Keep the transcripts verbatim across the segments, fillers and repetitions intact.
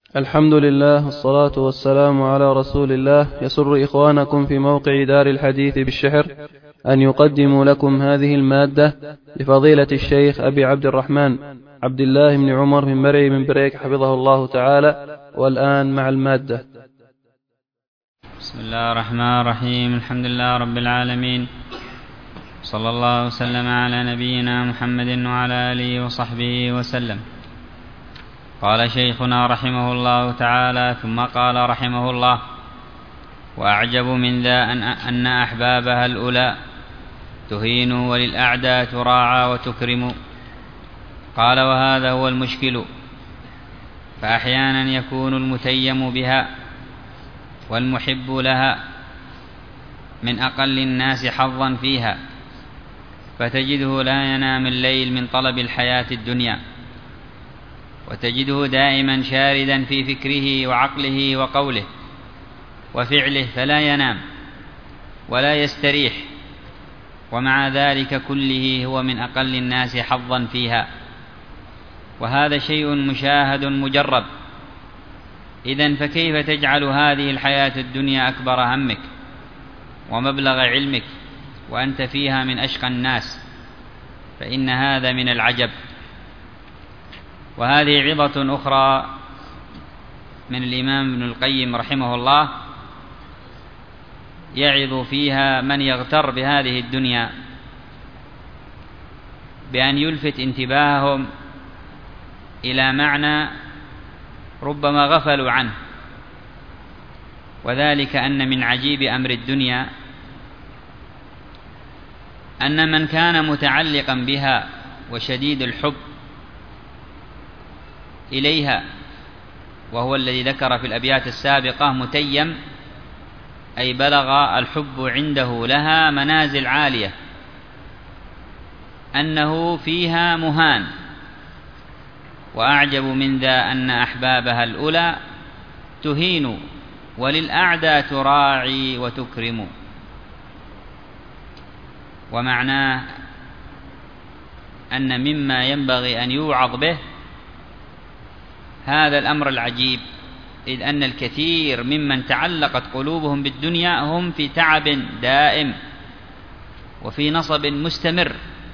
الحمد لله والصلاة والسلام على رسول الله. يسر إخوانكم في موقع دار الحديث بالشحر أن يقدموا لكم هذه المادة لفضيلة الشيخ أبي عبد الرحمن عبد الله بن عمر بن مرعي بن بريك حفظه الله تعالى. والآن مع المادة. بسم الله الرحمن الرحيم. الحمد لله رب العالمين، صلى الله وسلم على نبينا محمد وعلى آله وصحبه وسلم. قال شيخنا رحمه الله تعالى: ثم قال رحمه الله: وأعجب من ذا أن أحبابها الأولى تهين وللأعداء تراعى وتكرم. قال: وهذا هو المشكل، فأحيانا يكون المتيم بها والمحب لها من أقل الناس حظا فيها، فتجده لا ينام الليل من طلب الحياة الدنيا، وتجده دائما شاردا في فكره وعقله وقوله وفعله، فلا ينام ولا يستريح، ومع ذلك كله هو من أقل الناس حظا فيها. وهذا شيء مشاهد مجرب. إذن فكيف تجعل هذه الحياة الدنيا أكبر همك ومبلغ علمك وأنت فيها من أشقى الناس؟ فإن هذا من العجب. وهذه عظة أخرى من الإمام ابن القيم رحمه الله، يعظ فيها من يغتر بهذه الدنيا بأن يلفت انتباههم إلى معنى ربما غفلوا عنه، وذلك أن من عجيب أمر الدنيا أن من كان متعلقا بها وشديد الحب إليها، وهو الذي ذكر في الأبيات السابقة متيم، أي بلغ الحب عنده لها منازل عالية، أنه فيها مهان. وأعجب من ذا أن أحبابها الأولى تهين وللأعداء تراعي وتكرم. ومعناه أن مما ينبغي أن يوعظ به هذا الأمر العجيب، إذ أن الكثير ممن تعلقت قلوبهم بالدنيا هم في تعب دائم وفي نصب مستمر،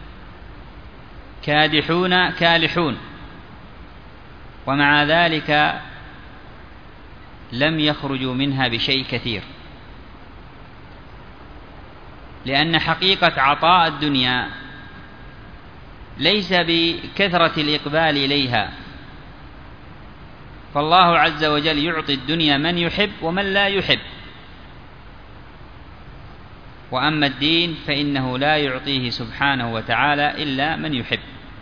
كادحون كالحون، ومع ذلك لم يخرجوا منها بشيء كثير، لأن حقيقة عطاء الدنيا ليس بكثرة الإقبال إليها، فالله عز وجل يعطي الدنيا من يحب ومن لا يحب، وأما الدين فإنه لا يعطيه سبحانه وتعالى إلا من يحب،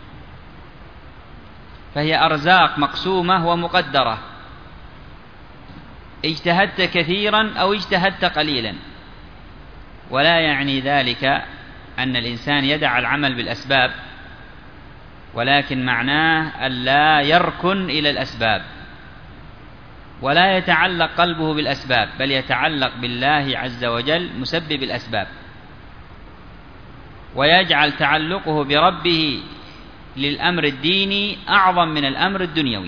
فهي أرزاق مقسومة ومقدرة، اجتهدت كثيرا أو اجتهدت قليلا. ولا يعني ذلك أن الإنسان يدع العمل بالأسباب، ولكن معناه ألا يركن إلى الأسباب ولا يتعلق قلبه بالأسباب، بل يتعلق بالله عز وجل مسبب الأسباب، ويجعل تعلقه بربه للأمر الديني أعظم من الأمر الدنيوي،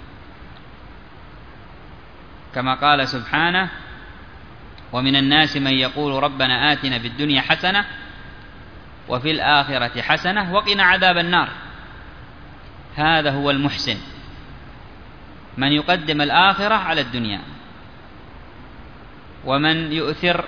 كما قال سبحانه: ومن الناس من يقول ربنا آتنا في الدنيا حسنة وفي الآخرة حسنة وقنا عذاب النار. هذا هو المحسن، من يقدم الآخرة على الدنيا، ومن يؤثر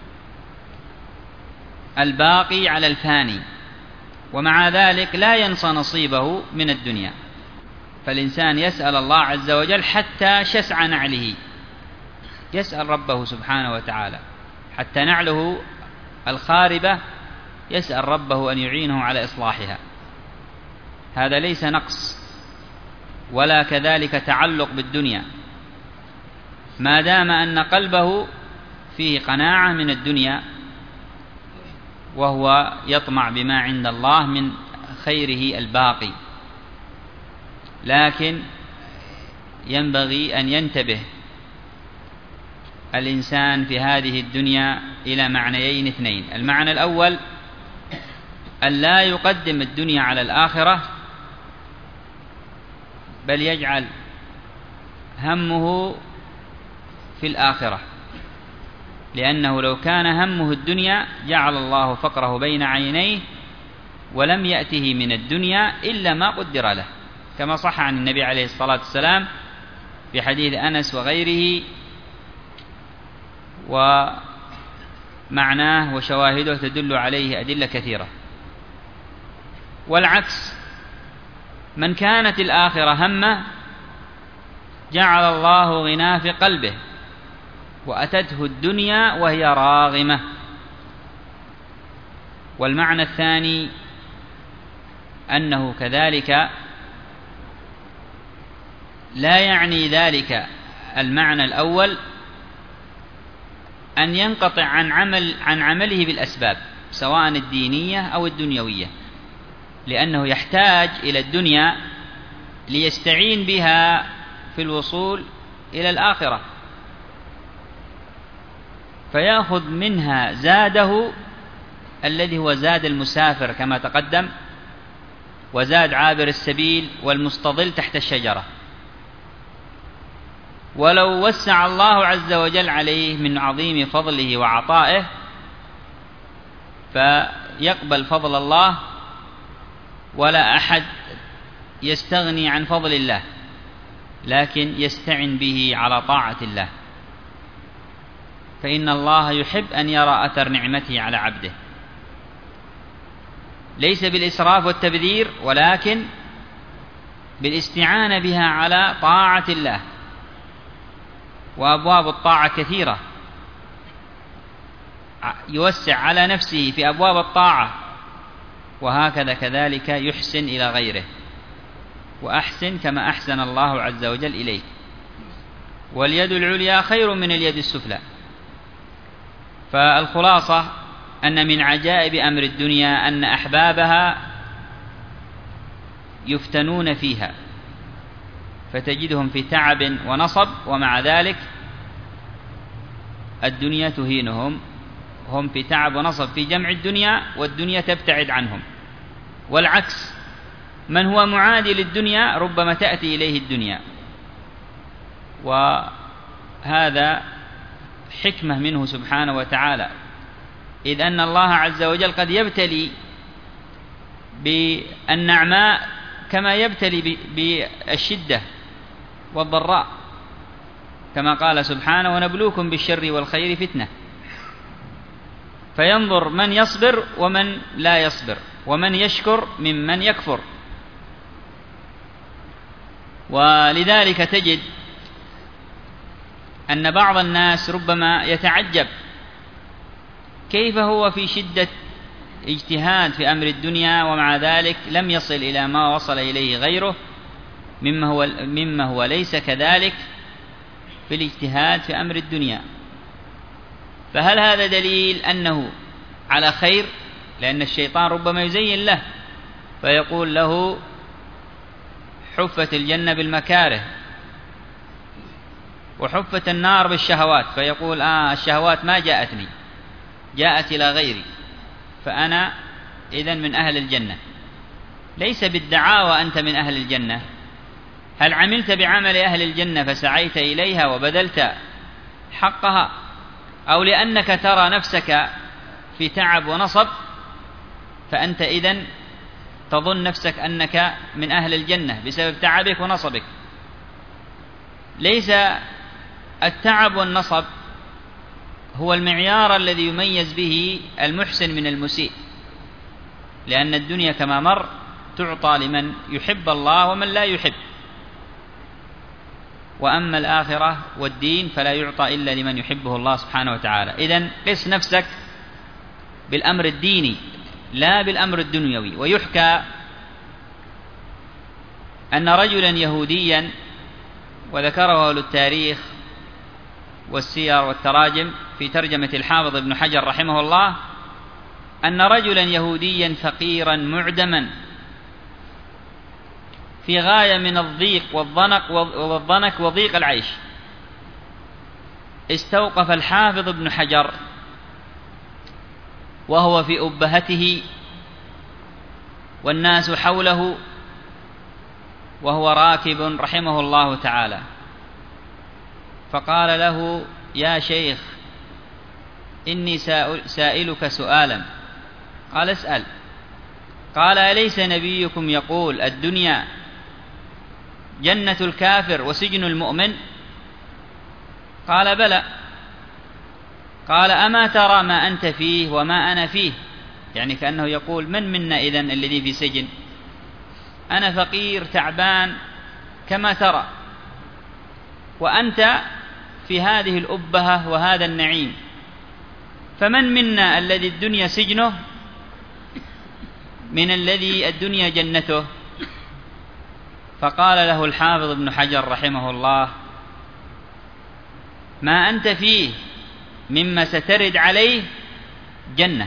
الباقي على الفاني، ومع ذلك لا ينسى نصيبه من الدنيا. فالإنسان يسأل الله عز وجل حتى شسع نعله، يسأل ربه سبحانه وتعالى حتى نعله الخاربة يسأل ربه أن يعينه على إصلاحها. هذا ليس نقص ولا كذلك تعلق بالدنيا، ما دام أن قلبه فيه قناعة من الدنيا، وهو يطمع بما عند الله من خيره الباقي. لكن ينبغي أن ينتبه الإنسان في هذه الدنيا إلى معنيين اثنين: المعنى الأول أن لا يقدم الدنيا على الآخرة، بل يجعل همه في الآخرة، لأنه لو كان همه الدنيا جعل الله فقره بين عينيه ولم يأته من الدنيا إلا ما قدر له، كما صح عن النبي عليه الصلاة والسلام في حديث أنس وغيره، ومعناه وشواهده تدل عليه أدلة كثيرة. والعكس، من كانت الآخرة همه جعل الله غناه في قلبه وأتته الدنيا وهي راغمة. والمعنى الثاني أنه كذلك لا يعني ذلك المعنى الأول أن ينقطع عن عمل عن عمله بالأسباب سواء الدينية أو الدنيوية، لأنه يحتاج إلى الدنيا ليستعين بها في الوصول إلى الآخرة، فيأخذ منها زاده الذي هو زاد المسافر كما تقدم، وزاد عابر السبيل والمستظل تحت الشجرة. ولو وسع الله عز وجل عليه من عظيم فضله وعطائه فيقبل فضل الله، ولا أحد يستغني عن فضل الله، لكن يستعن به على طاعة الله، فإن الله يحب أن يرى أثر نعمته على عبده، ليس بالإسراف والتبذير ولكن بالاستعانة بها على طاعة الله. وأبواب الطاعة كثيرة، يوسع على نفسه في أبواب الطاعة، وهكذا كذلك يحسن إلى غيره، وأحسن كما أحسن الله عز وجل إليك. واليد العليا خير من اليد السفلى. فالخلاصة أن من عجائب أمر الدنيا أن أحبابها يفتنون فيها، فتجدهم في تعب ونصب، ومع ذلك الدنيا تهينهم، هم في تعب ونصب في جمع الدنيا والدنيا تبتعد عنهم. والعكس، من هو معادي للدنيا ربما تأتي إليه الدنيا، وهذا حكمة منه سبحانه وتعالى، إذ أن الله عز وجل قد يبتلي بالنعماء كما يبتلي بالشدة والضراء، كما قال سبحانه: ونبلوكم بالشر والخير فتنة. فينظر من يصبر ومن لا يصبر، ومن يشكر ممن يكفر. ولذلك تجد أن بعض الناس ربما يتعجب كيف هو في شدة اجتهاد في أمر الدنيا ومع ذلك لم يصل إلى ما وصل إليه غيره مما هو, مما هو ليس كذلك في الاجتهاد في أمر الدنيا. فهل هذا دليل أنه على خير؟ لأن الشيطان ربما يزين له فيقول له: حفت الجنة بالمكاره وحفت النار بالشهوات، فيقول: آه الشهوات ما جاءتني، جاءت إلى غيري، فأنا إذن من أهل الجنة. ليس بالدعاوى أنت من أهل الجنة، هل عملت بعمل أهل الجنة فسعيت إليها وبذلت حقها، أو لأنك ترى نفسك في تعب ونصب فأنت إذن تظن نفسك أنك من أهل الجنة بسبب تعبك ونصبك؟ ليس التعب والنصب هو المعيار الذي يميز به المحسن من المسيء، لأن الدنيا كما مر تعطى لمن يحب الله ومن لا يحب، وأما الآخرة والدين فلا يعطى إلا لمن يحبه الله سبحانه وتعالى. إذن قس نفسك بالأمر الديني لا بالأمر الدنيوي. ويحكى أن رجلا يهوديا، وذكره أهل التاريخ والسير والتراجم في ترجمة الحافظ ابن حجر رحمه الله، أن رجلا يهوديا فقيرا معدما في غاية من الضيق والضنك والضنك وضيق العيش، استوقف الحافظ ابن حجر وهو في أبهته والناس حوله وهو راكب رحمه الله تعالى، فقال له: يا شيخ، إني سائلك سؤالا. قال: اسأل. قال: أليس نبيكم يقول الدنيا جنة الكافر وسجن المؤمن؟ قال: بلى. قال: أما ترى ما أنت فيه وما أنا فيه؟ يعني كأنه يقول: من منا إذن الذي في سجن؟ أنا فقير تعبان كما ترى، وأنت في هذه الأبهة وهذا النعيم، فمن منا الذي الدنيا سجنه من الذي الدنيا جنته؟ فقال له الحافظ ابن حجر رحمه الله: ما أنت فيه مما سترد عليه جنة،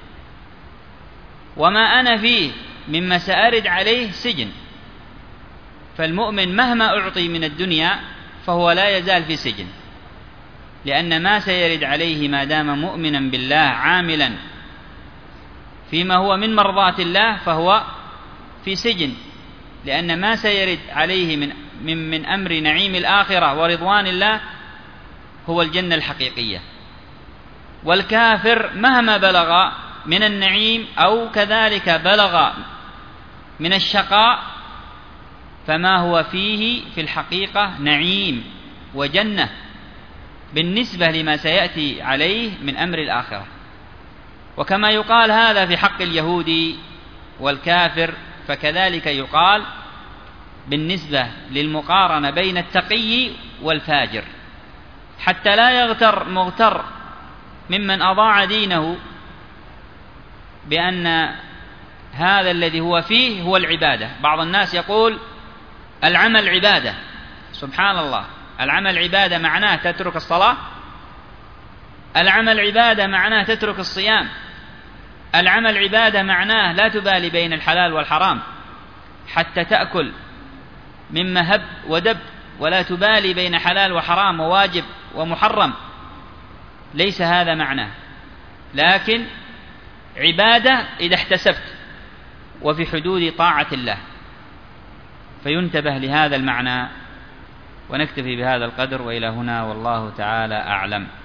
وما أنا فيه مما سأرد عليه سجن. فالمؤمن مهما أعطي من الدنيا فهو لا يزال في سجن، لأن ما سيرد عليه ما دام مؤمنا بالله عاملا فيما هو من مرضاة الله فهو في سجن، لأن ما سيرد عليه من, من, من أمر نعيم الآخرة ورضوان الله هو الجنة الحقيقية. والكافر مهما بلغ من النعيم أو كذلك بلغ من الشقاء فما هو فيه في الحقيقة نعيم وجنة بالنسبة لما سيأتي عليه من أمر الآخرة. وكما يقال هذا في حق اليهودي والكافر، فكذلك يقال بالنسبة للمقارنة بين التقي والفاجر، حتى لا يغتر مغتر ممن أضاع دينه بأن هذا الذي هو فيه هو العبادة. بعض الناس يقول العمل عبادة. سبحان الله، العمل عبادة معناه تترك الصلاة، العمل عبادة معناه تترك الصيام، العمل عبادة معناه لا تبالي بين الحلال والحرام حتى تأكل مما هب ودب، ولا تبالي بين حلال وحرام وواجب ومحرم. ليس هذا معناه، لكن عبادة إذا احتسبت وفي حدود طاعة الله. فينتبه لهذا المعنى. ونكتفي بهذا القدر، وإلى هنا والله تعالى أعلم.